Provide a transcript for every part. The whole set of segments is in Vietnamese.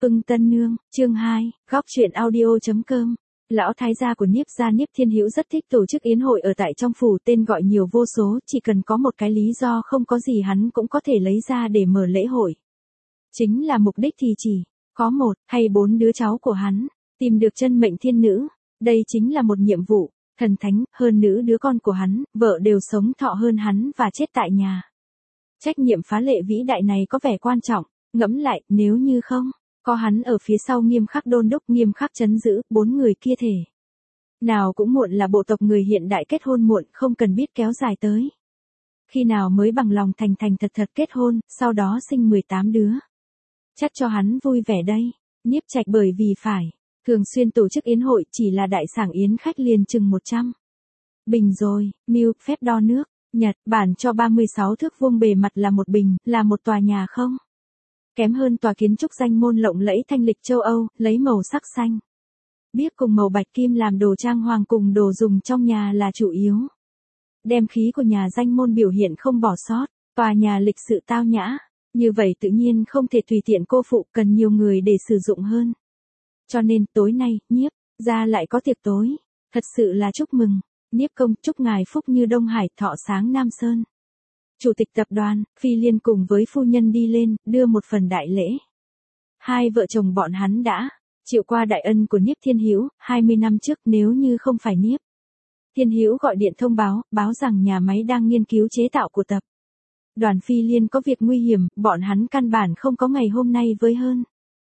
Ưng Tân Nương, chương 2, góc truyện audio.com. Lão thái gia của Niếp gia Niếp Thiên Hữu rất thích tổ chức yến hội ở tại trong phủ, tên gọi nhiều vô số, chỉ cần có một cái lý do không có gì hắn cũng có thể lấy ra để mở lễ hội. Chính là mục đích thì chỉ có một hay 4 đứa cháu của hắn, tìm được chân mệnh thiên nữ, đây chính là một nhiệm vụ thần thánh. Hơn nữ đứa con của hắn, vợ đều sống thọ hơn hắn và chết tại nhà. Trách nhiệm phá lệ vĩ đại này có vẻ quan trọng, ngẫm lại, nếu như không có hắn ở phía sau nghiêm khắc đôn đốc, nghiêm khắc trấn giữ, 4 người kia thể nào cũng muộn là bộ tộc người hiện đại kết hôn muộn, không cần biết kéo dài tới khi nào mới bằng lòng thành thật kết hôn, sau đó sinh 18 đứa. Chắc cho hắn vui vẻ đây. Niếp Trạch bởi vì phải thường xuyên tổ chức yến hội, chỉ là đại sảnh yến khách liền chừng 100 bình rồi. Mưu phép đo nước Nhật Bản cho 36 thước vuông, bề mặt là một bình, là một tòa nhà không kém hơn tòa kiến trúc danh môn lộng lẫy thanh lịch châu Âu, lấy màu sắc xanh biếc cùng màu bạch kim làm đồ trang hoàng cùng đồ dùng trong nhà là chủ yếu. Đem khí của nhà danh môn biểu hiện không bỏ sót, tòa nhà lịch sự tao nhã, như vậy tự nhiên không thể tùy tiện cô phụ, cần nhiều người để sử dụng hơn. Cho nên tối nay, Niếp gia lại có tiệc tối, thật sự là chúc mừng. Niếp công chúc ngài phúc như Đông Hải, thọ sáng Nam Sơn. Chủ tịch tập đoàn, Phi Liên cùng với phu nhân đi lên, đưa một phần đại lễ. Hai vợ chồng bọn hắn đã chịu qua đại ân của Niếp Thiên Hữu, 20 năm trước nếu như không phải Niếp Thiên Hữu gọi điện thông báo rằng nhà máy đang nghiên cứu chế tạo của tập đoàn Phi Liên có việc nguy hiểm, bọn hắn căn bản không có ngày hôm nay với hơn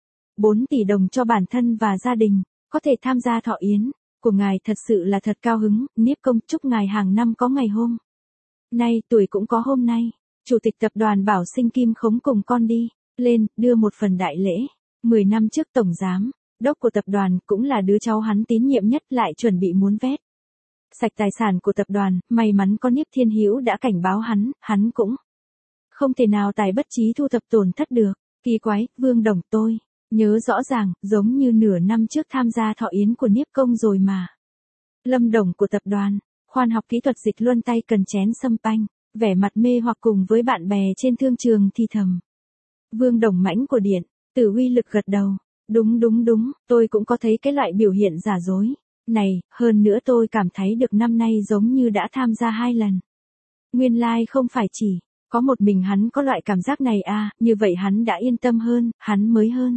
4 tỷ đồng cho bản thân và gia đình, có thể tham gia thọ yến của ngài, thật sự là thật cao hứng. Niếp công chúc ngài hàng năm có ngày hôm nay, tuổi cũng có hôm nay. Chủ tịch tập đoàn bảo Sinh Kim Khống cùng con đi lên, đưa một phần đại lễ. 10 năm trước tổng giám đốc của tập đoàn, cũng là đứa cháu hắn tín nhiệm nhất, lại chuẩn bị muốn vét sạch tài sản của tập đoàn, may mắn có Niếp Thiên Hữu đã cảnh báo hắn cũng không thể nào tài bất trí thu thập tổn thất được. Kỳ quái, Vương Đồng, tôi nhớ rõ ràng, giống như nửa năm trước tham gia thọ yến của Niếp công rồi mà. Lâm Đồng của tập đoàn khoa học kỹ thuật Dịch Luân tay cần chén sâm panh, vẻ mặt mê hoặc cùng với bạn bè trên thương trường thì thầm. Vương Đồng mãnh của điện tử uy lực gật đầu. Đúng, tôi cũng có thấy cái loại biểu hiện giả dối này, hơn nữa tôi cảm thấy được năm nay giống như đã tham gia 2 lần. Nguyên lai không phải chỉ có một mình hắn có loại cảm giác này à, như vậy hắn đã yên tâm hơn, hắn mới hơn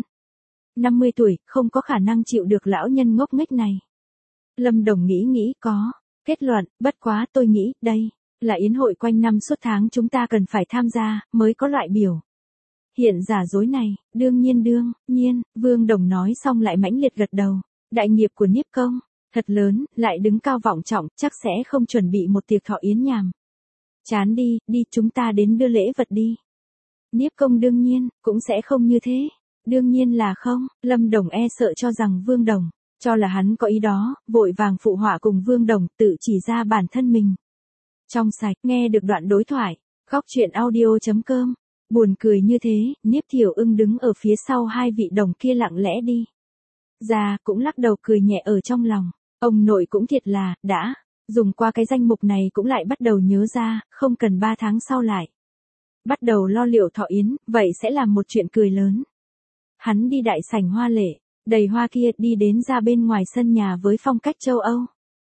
50 tuổi, không có khả năng chịu được lão nhân ngốc nghếch này. Lâm Đồng nghĩ có kết luận, bất quá tôi nghĩ, đây là yến hội quanh năm suốt tháng chúng ta cần phải tham gia, mới có loại biểu hiện giả dối này. Đương nhiên, Vương Đồng nói xong lại mãnh liệt gật đầu. Đại nghiệp của Niếp công thật lớn, lại đứng cao vọng trọng, chắc sẽ không chuẩn bị một tiệc thọ yến nhàm chán đi chúng ta đến đưa lễ vật đi. Niếp công đương nhiên cũng sẽ không như thế. Đương nhiên là không. Lâm Đồng e sợ cho rằng Vương Đồng cho là hắn có ý đó, vội vàng phụ họa cùng Vương Đồng tự chỉ ra bản thân mình trong sạch. Nghe được đoạn đối thoại, góc truyện audio.com. Buồn cười như thế, Niếp Thiểu Ưng đứng ở phía sau hai vị đồng kia lặng lẽ đi ra, cũng lắc đầu cười nhẹ ở trong lòng. Ông nội cũng thiệt là, đã dùng qua cái danh mục này cũng lại bắt đầu nhớ ra, không cần 3 tháng sau lại bắt đầu lo liệu thọ yến, vậy sẽ là một chuyện cười lớn. Hắn đi đại sảnh hoa lệ đầy hoa kia, đi đến ra bên ngoài sân nhà với phong cách châu Âu.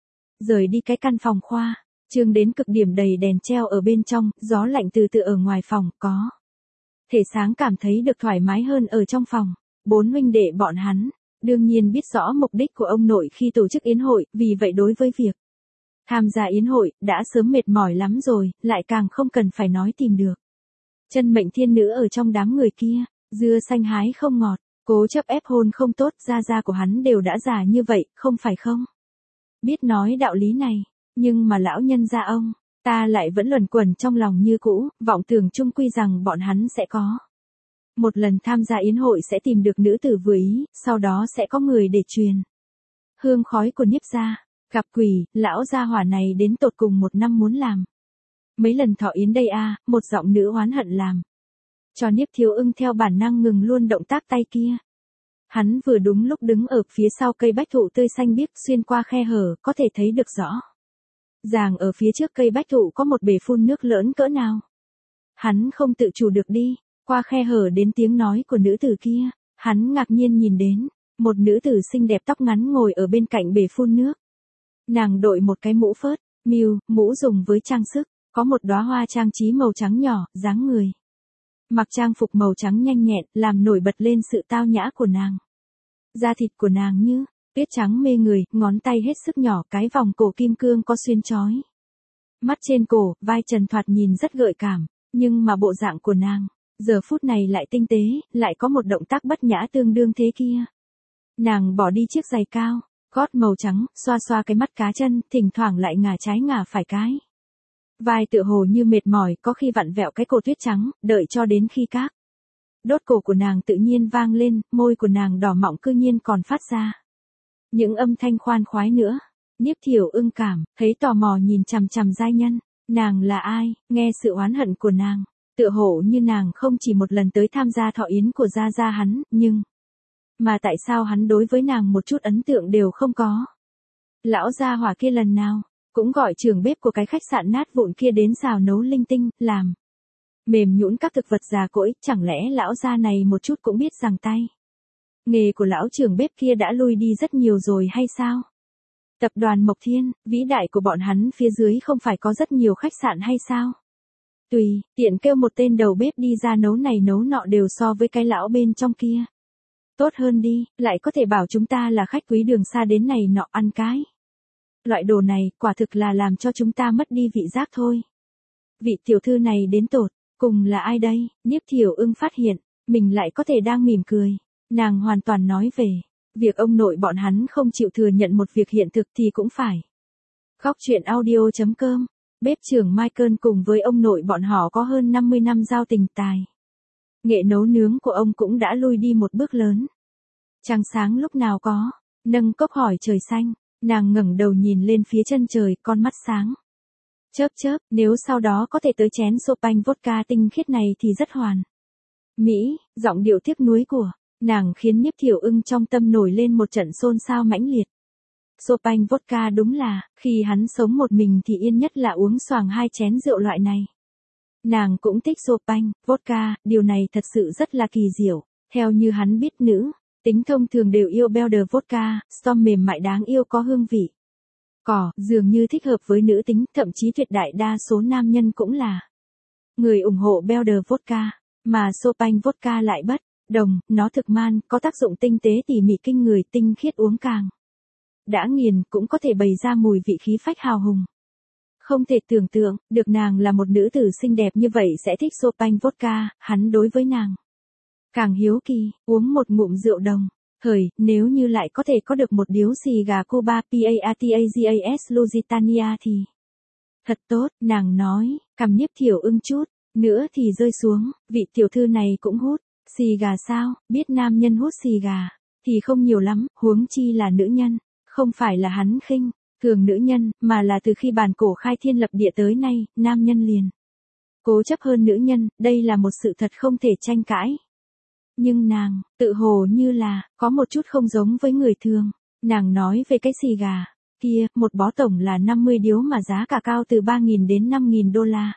Rời đi cái căn phòng khoa trương đến cực điểm đầy đèn treo ở bên trong, gió lạnh từ từ ở ngoài phòng, có thể sáng cảm thấy được thoải mái hơn ở trong phòng. 4 huynh đệ bọn hắn đương nhiên biết rõ mục đích của ông nội khi tổ chức yến hội, vì vậy đối với việc tham gia yến hội đã sớm mệt mỏi lắm rồi, lại càng không cần phải nói tìm được chân mệnh thiên nữ ở trong đám người kia. Dưa xanh hái không ngọt, cố chấp ép hôn không tốt, gia của hắn đều đã già như vậy, không phải không biết nói đạo lý này, nhưng mà lão nhân gia ông ta lại vẫn luẩn quẩn trong lòng như cũ, vọng tưởng chung quy rằng bọn hắn sẽ có một lần tham gia yến hội sẽ tìm được nữ tử vừa ý, sau đó sẽ có người để truyền hương khói của Niếp gia. Gặp quỷ, lão gia hỏa này đến tột cùng 1 năm muốn làm mấy lần thọ yến đây a? Một giọng nữ oán hận làm cho Niếp Thiếu Ưng theo bản năng ngừng luôn động tác tay kia. Hắn vừa đúng lúc đứng ở phía sau cây bách thụ tươi xanh biếc, xuyên qua khe hở có thể thấy được rõ ràng ở phía trước cây bách thụ có một bể phun nước lớn cỡ nào. Hắn không tự chủ được đi qua khe hở đến tiếng nói của nữ tử kia. Hắn ngạc nhiên nhìn đến, một nữ tử xinh đẹp tóc ngắn ngồi ở bên cạnh bể phun nước. Nàng đội một cái mũ phớt, mũ dùng với trang sức, có một đóa hoa trang trí màu trắng nhỏ, dáng người. Mặc trang phục màu trắng nhanh nhẹn, làm nổi bật lên sự tao nhã của nàng. Da thịt của nàng như tuyết trắng mê người, ngón tay hết sức nhỏ, cái vòng cổ kim cương có xuyên chói. Mắt trên cổ, vai trần thoạt nhìn rất gợi cảm, nhưng mà bộ dạng của nàng, giờ phút này lại tinh tế, lại có một động tác bất nhã tương đương thế kia. Nàng bỏ đi chiếc giày cao, gót màu trắng, xoa xoa cái mắt cá chân, thỉnh thoảng lại ngả trái ngả phải cái. Vai tựa hồ như mệt mỏi, có khi vặn vẹo cái cổ tuyết trắng, đợi cho đến khi các đốt cổ của nàng tự nhiên vang lên, môi của nàng đỏ mọng cư nhiên còn phát ra những âm thanh khoan khoái nữa. Niếp Thiểu Ưng cảm thấy tò mò nhìn chằm chằm giai nhân, nàng là ai, nghe sự oán hận của nàng, tựa hồ như nàng không chỉ một lần tới tham gia thọ yến của gia gia hắn, nhưng mà tại sao hắn đối với nàng một chút ấn tượng đều không có? Lão gia hỏa kia lần nào cũng gọi trưởng bếp của cái khách sạn nát vụn kia đến xào nấu linh tinh, làm mềm nhũn các thực vật già cỗi, chẳng lẽ lão gia này một chút cũng biết rằng tay nghề của lão trưởng bếp kia đã lui đi rất nhiều rồi hay sao? Tập đoàn Mộc Thiên, vĩ đại của bọn hắn phía dưới không phải có rất nhiều khách sạn hay sao? Tùy tiện kêu một tên đầu bếp đi ra nấu này nấu nọ đều so với cái lão bên trong kia tốt hơn đi, lại có thể bảo chúng ta là khách quý đường xa đến này nọ ăn cái. Loại đồ này, quả thực là làm cho chúng ta mất đi vị giác thôi. Vị tiểu thư này đến tột cùng là ai đây? Niếp Thiểu Ưng phát hiện, mình lại có thể đang mỉm cười. Nàng hoàn toàn nói về việc ông nội bọn hắn không chịu thừa nhận một việc hiện thực thì cũng phải. Góc truyện audio.com, bếp trưởng Michael cùng với ông nội bọn họ có hơn 50 năm giao tình tài. Nghệ nấu nướng của ông cũng đã lui đi một bước lớn. Trăng sáng lúc nào có, nâng cốc hỏi trời xanh, nàng ngẩng đầu nhìn lên phía chân trời, con mắt sáng. Chớp chớp, nếu sau đó có thể tới chén Chopin vodka tinh khiết này thì rất hoàn mỹ, giọng điệu tiếc nuối của nàng khiến Niếp Thiểu Ưng trong tâm nổi lên một trận xôn xao mãnh liệt. Chopin vodka đúng là, khi hắn sống một mình thì yên nhất là uống xoàng 2 chén rượu loại này. Nàng cũng thích Chopin vodka, điều này thật sự rất là kỳ diệu. Theo như hắn biết nữ tính thông thường đều yêu Belder vodka, Storm mềm mại đáng yêu có hương vị cỏ, dường như thích hợp với nữ tính, thậm chí tuyệt đại đa số nam nhân cũng là người ủng hộ Belder vodka, mà Chopin vodka lại bất đồng, nó thực man, có tác dụng tinh tế tỉ mỉ kinh người, tinh khiết uống càng đã nghiền, cũng có thể bày ra mùi vị khí phách hào hùng. Không thể tưởng tượng được nàng là một nữ tử xinh đẹp như vậy sẽ thích Chopin vodka, hắn đối với nàng càng hiếu kỳ, uống một ngụm rượu đồng. Nếu như lại có thể có được một điếu xì gà Cuba Paatagas Lusitania thì thật tốt, nàng nói, cầm Niếp Thiểu Ưng chút nữa thì rơi xuống, vị tiểu thư này cũng hút xì gà sao? Biết nam nhân hút xì gà thì không nhiều lắm, huống chi là nữ nhân, không phải là hắn khinh thường nữ nhân, mà là từ khi bản cổ khai thiên lập địa tới nay, nam nhân liền cố chấp hơn nữ nhân, đây là một sự thật không thể tranh cãi. Nhưng nàng, tự hồ như là, có một chút không giống với người thường. Nàng nói về cái xì gà kia, một bó tổng là 50 điếu mà giá cả cao từ 3.000 đến 5.000 đô la.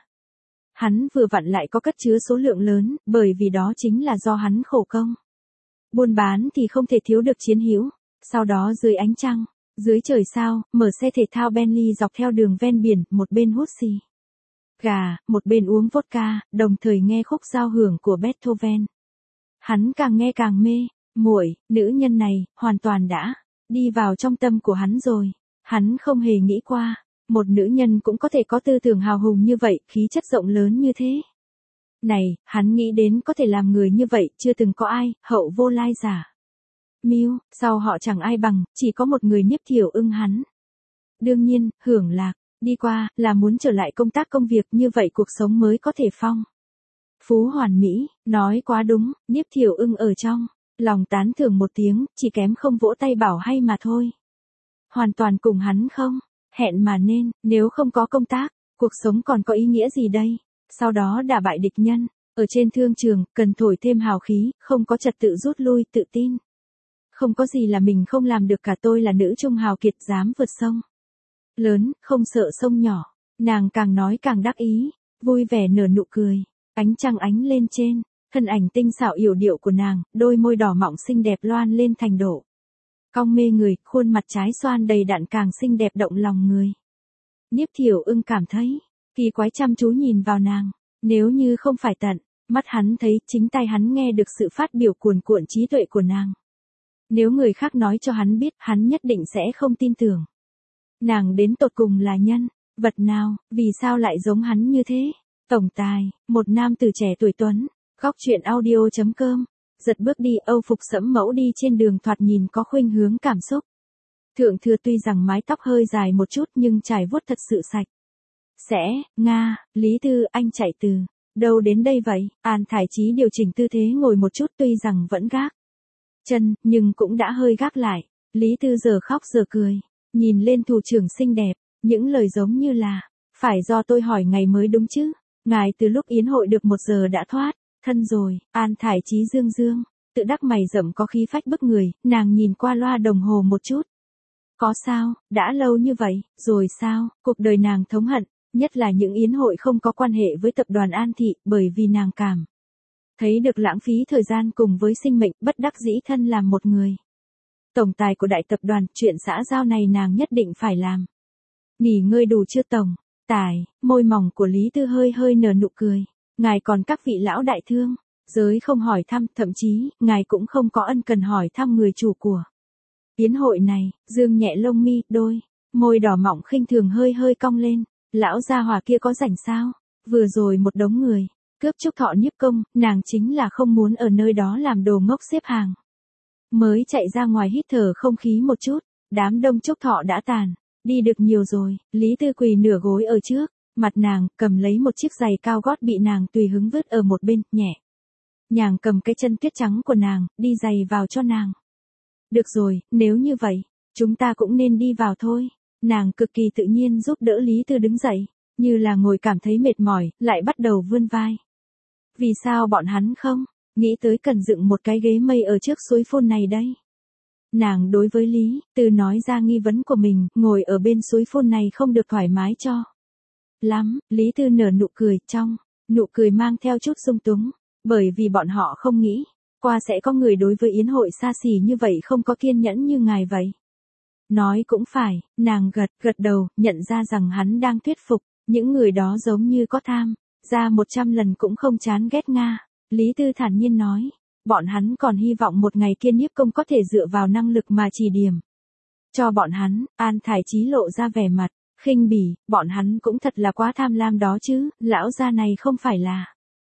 Hắn vừa vặn lại có cất chứa số lượng lớn, bởi vì đó chính là do hắn khổ công. Buôn bán thì không thể thiếu được chiến hữu. Sau đó dưới ánh trăng, dưới trời sao, mở xe thể thao Bentley dọc theo đường ven biển, một bên hút xì gà, một bên uống vodka, đồng thời nghe khúc giao hưởng của Beethoven. Hắn càng nghe càng mê, muội, nữ nhân này, hoàn toàn đã đi vào trong tâm của hắn rồi. Hắn không hề nghĩ qua, một nữ nhân cũng có thể có tư tưởng hào hùng như vậy, khí chất rộng lớn như thế. Này, hắn nghĩ đến có thể làm người như vậy, chưa từng có ai, hậu vô lai giả. Sau họ chẳng ai bằng, chỉ có một người Niếp Thiểu Ưng hắn. Đương nhiên, hưởng lạc, đi qua, là muốn trở lại công tác công việc, như vậy cuộc sống mới có thể phong phú hoàn mỹ, nói quá đúng, Niếp Thiểu Ưng ở trong lòng tán thưởng một tiếng, chỉ kém không vỗ tay bảo hay mà thôi. Hoàn toàn cùng hắn không hẹn mà nên, nếu không có công tác, cuộc sống còn có ý nghĩa gì đây? Sau đó đả bại địch nhân, ở trên thương trường, cần thổi thêm hào khí, không có trật tự rút lui, tự tin. Không có gì là mình không làm được cả, tôi là nữ trung hào kiệt dám vượt sông lớn, không sợ sông nhỏ. Nàng càng nói càng đắc ý, vui vẻ nở nụ cười. Ánh trăng ánh lên trên Thân ảnh tinh xảo yểu điệu của nàng, đôi môi đỏ mọng xinh đẹp loan lên thành độ cong mê người, khuôn mặt trái xoan đầy đặn càng xinh đẹp động lòng người. Niếp Thiểu Ưng cảm thấy kỳ quái chăm chú nhìn vào nàng, nếu như không phải tận mắt hắn thấy, chính tai hắn nghe được sự phát biểu cuồn cuộn trí tuệ của nàng. Nếu người khác nói cho hắn biết, hắn nhất định sẽ không tin tưởng. Nàng đến tột cùng là nhân vật nào, vì sao lại giống hắn như thế? Tổng tài, một nam tử trẻ tuổi tuấn, góc chuyện audio.com, giật bước đi Âu phục sẫm mẫu đi trên đường thoạt nhìn có khuynh hướng cảm xúc. Thượng thừa tuy rằng mái tóc hơi dài một chút nhưng trải vuốt thật sự sạch. Nga, Lý Tư, anh chạy từ đâu đến đây vậy? An Thải Chí điều chỉnh tư thế ngồi một chút tuy rằng vẫn gác chân, nhưng cũng đã hơi gác lại. Lý Tư giờ khóc giờ cười, nhìn lên thủ trưởng xinh đẹp, những lời giống như là, phải do tôi hỏi ngày mới đúng chứ? Ngài từ lúc yến hội được 1 giờ đã thoát thân rồi. An Thải Chí dương dương, tự đắc mày rậm có khí phách bức người, nàng nhìn qua loa đồng hồ một chút. Có sao, đã lâu như vậy, rồi sao? Cuộc đời nàng thống hận, nhất là những yến hội không có quan hệ với tập đoàn An Thị, bởi vì nàng cảm thấy được lãng phí thời gian cùng với sinh mệnh, bất đắc dĩ thân làm một người tổng tài của đại tập đoàn, chuyện xã giao này nàng nhất định phải làm. Nghỉ ngơi đủ chưa tổng tài? Môi mỏng của Lý Tư hơi hơi nở nụ cười. Ngài còn các vị lão đại thương giới không hỏi thăm, thậm chí, ngài cũng không có ân cần hỏi thăm người chủ của yến hội này. Dương nhẹ lông mi, đôi môi đỏ mọng khinh thường hơi hơi cong lên. Lão gia hỏa kia có rảnh sao? Vừa rồi một đống người cướp chúc thọ Nhiếp Công, nàng chính là không muốn ở nơi đó làm đồ ngốc xếp hàng, mới chạy ra ngoài hít thở không khí một chút. Đám đông chúc thọ đã tàn đi được nhiều rồi. Lý Tư quỳ nửa gối ở trước mặt nàng, cầm lấy một chiếc giày cao gót bị nàng tùy hứng vứt ở một bên, nhẹ nhàng cầm cái chân tuyết trắng của nàng, đi giày vào cho nàng. Được rồi, nếu như vậy, chúng ta cũng nên đi vào thôi. Nàng cực kỳ tự nhiên giúp đỡ Lý Tư đứng dậy, như là ngồi cảm thấy mệt mỏi, lại bắt đầu vươn vai. Vì sao bọn hắn không nghĩ tới cần dựng một cái ghế mây ở trước suối phun này đây? Nàng đối với Lý Tư nói ra nghi vấn của mình, ngồi ở bên suối phun này không được thoải mái cho lắm. Lý Tư nở nụ cười, trong nụ cười mang theo chút sung túng, bởi vì bọn họ không nghĩ qua sẽ có người đối với yến hội xa xỉ như vậy không có kiên nhẫn như ngài vậy. Nói cũng phải, nàng gật đầu, nhận ra rằng hắn đang thuyết phục, những người đó giống như có tham ra 100 lần cũng không chán ghét Nga. Lý Tư thản nhiên nói, bọn hắn còn hy vọng một ngày kia Nhiếp Công có thể dựa vào năng lực mà chỉ điểm cho bọn hắn. An Thải Chí lộ ra vẻ mặt khinh bỉ, bọn hắn cũng thật là quá tham lam đó chứ, lão gia này không phải là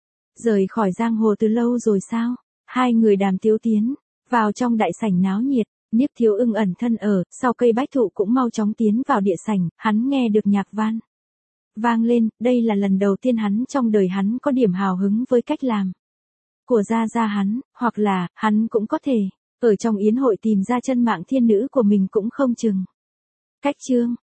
rời khỏi giang hồ từ lâu rồi sao? Hai người đàm tiếu tiến vào trong đại sảnh náo nhiệt. Niếp Thiếu Ưng ẩn thân ở sau cây bách thụ cũng mau chóng tiến vào địa sảnh, hắn nghe được nhạc vang lên, đây là lần đầu tiên hắn trong đời hắn có điểm hào hứng với cách làm của gia hắn, hoặc là, hắn cũng có thể ở trong yến hội tìm ra chân mạng thiên nữ của mình cũng không chừng. Cách chương